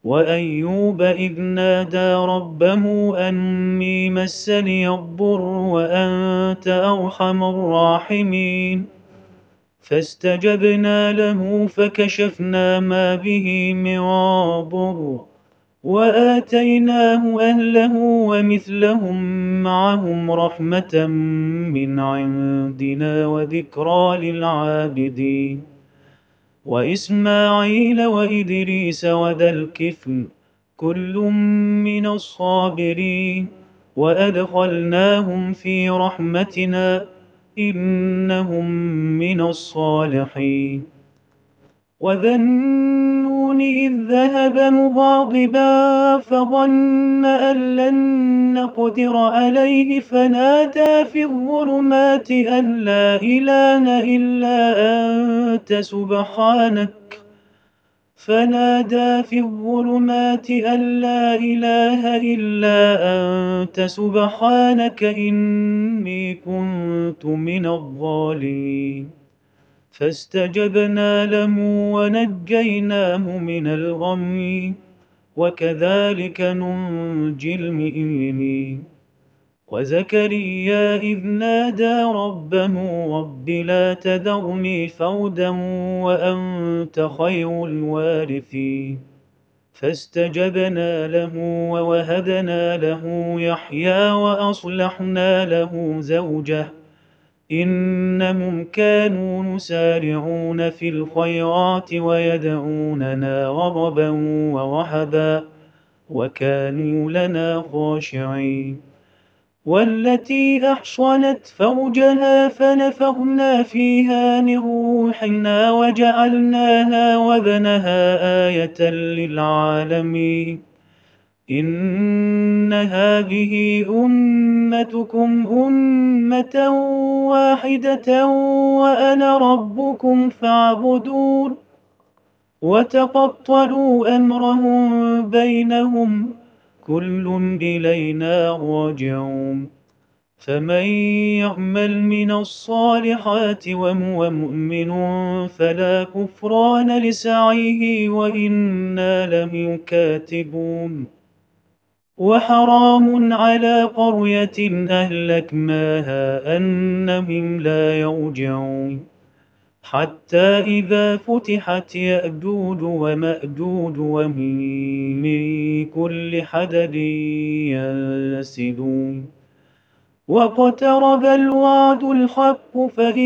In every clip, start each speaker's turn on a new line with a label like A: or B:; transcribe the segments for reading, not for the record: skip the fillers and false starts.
A: وأيوب إذ نادى ربه أني مسني الضر وأنت أرحم الراحمين فاستجبنا له فكشفنا ما به من ضر وآتيناه أهله ومثلهم معهم رحمة من عندنا وذكرى للعابدين وإسماعيل وإدريس وذا الكفل كل من الصابرين وأدخلناهم في رحمتنا إنهم من الصالحين وذا النون إذ ذهب مغاضبا فظن أن لن نقدر عليه فنادى في الظلمات أن لا إله إلا أنت سبحانك إني كنت من الظالمين فاستجبنا له ونجيناه من الغم وكذلك ننجي المؤمنين وزكريا إذ نادى ربه رب لا تذرني فردا وأنت خير الوارثين فاستجبنا له ووهبنا له يحيى وأصلحنا له زوجه إنهم كانوا يسارعون في الخيرات ويدعوننا رغبا ورهبا وكانوا لنا خاشعين والتي أحصنت فرجها فنفخنا فيها من روحنا وجعلناها وابنها آية للعالمين إن هذه أمتكم أمة واحدة وأنا ربكم فاعبدون وتقطعوا أمرهم بينهم كل إلينا راجعون فمن يعمل من الصالحات وهو مؤمن فلا كفران لسعيه وإنا له كاتبون وحرام على قرية أهلكناها أنهم لا يرجعون حتى إذا فتحت يأجوج ومأجوج ومن كل حدب ينسلون واقترب الوعد الحق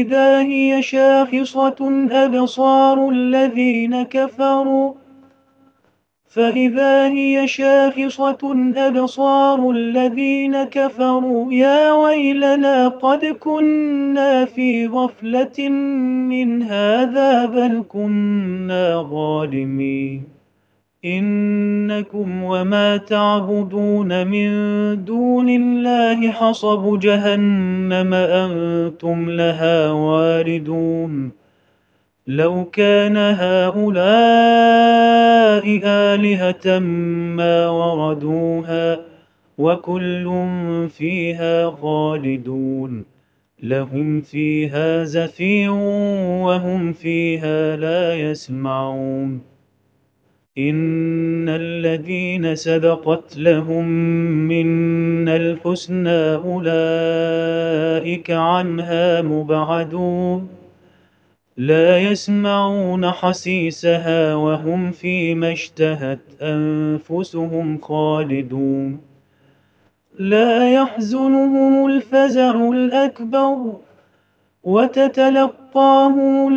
A: فإذا هي شاخصة أبصار الذين كفروا يا ويلنا قد كنا في غفلة من هذا بل كنا ظالمين إنكم وما تعبدون من دون الله حصب جهنم أنتم لها واردون لو كان هؤلاء آلهة ما وردوها وكل فيها خالدون لهم فيها زفير وهم فيها لا يسمعون إن الذين سبقت لهم منا الحسنى أولئك عنها مبعدون لا يسمعون حسيسها وهم فيما اشتهت أنفسهم خالدون لا يحزنهم الفزع الأكبر وتتلقاهم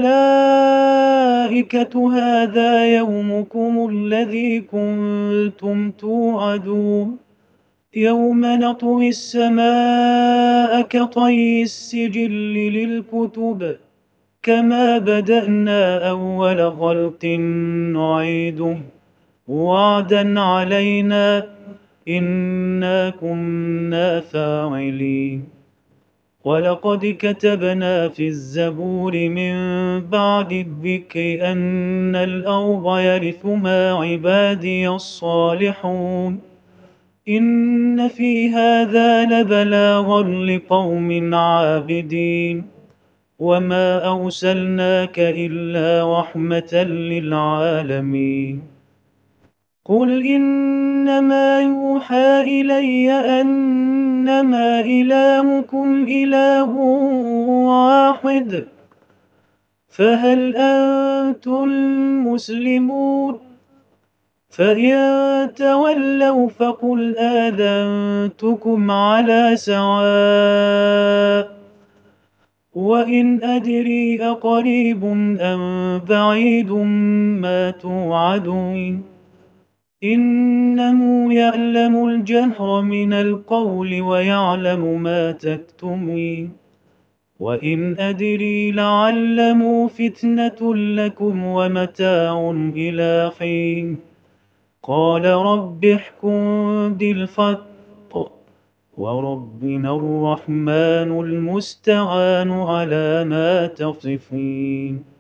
A: الملائكة هذا يومكم الذي كنتم توعدون يوم نطوي السماء كطي السجل للكتب كما بدأنا أول خلق نعيده وعدا علينا إنا كنا فاعلين ولقد كتبنا في الزبور من بعد الذكر أن الأرض يرثها عبادي الصالحون إن في هذا لبلاغا لقوم عابدين وما أرسلناك إلا رحمة للعالمين قل إنما يوحى إلي أنما إلهكم إله واحد فهل أنتم مسلمون فإن تولوا فقل آذنتكم على سواء وإن أدري أقريب أم بعيد ما توعدون إنه يعلم الجهر من القول ويعلم ما تكتمون وإن أدري لعله فتنة لكم ومتاع إلى حين قال رب احكم بالحق وربنا الرحمن المستعان على ما تصفين.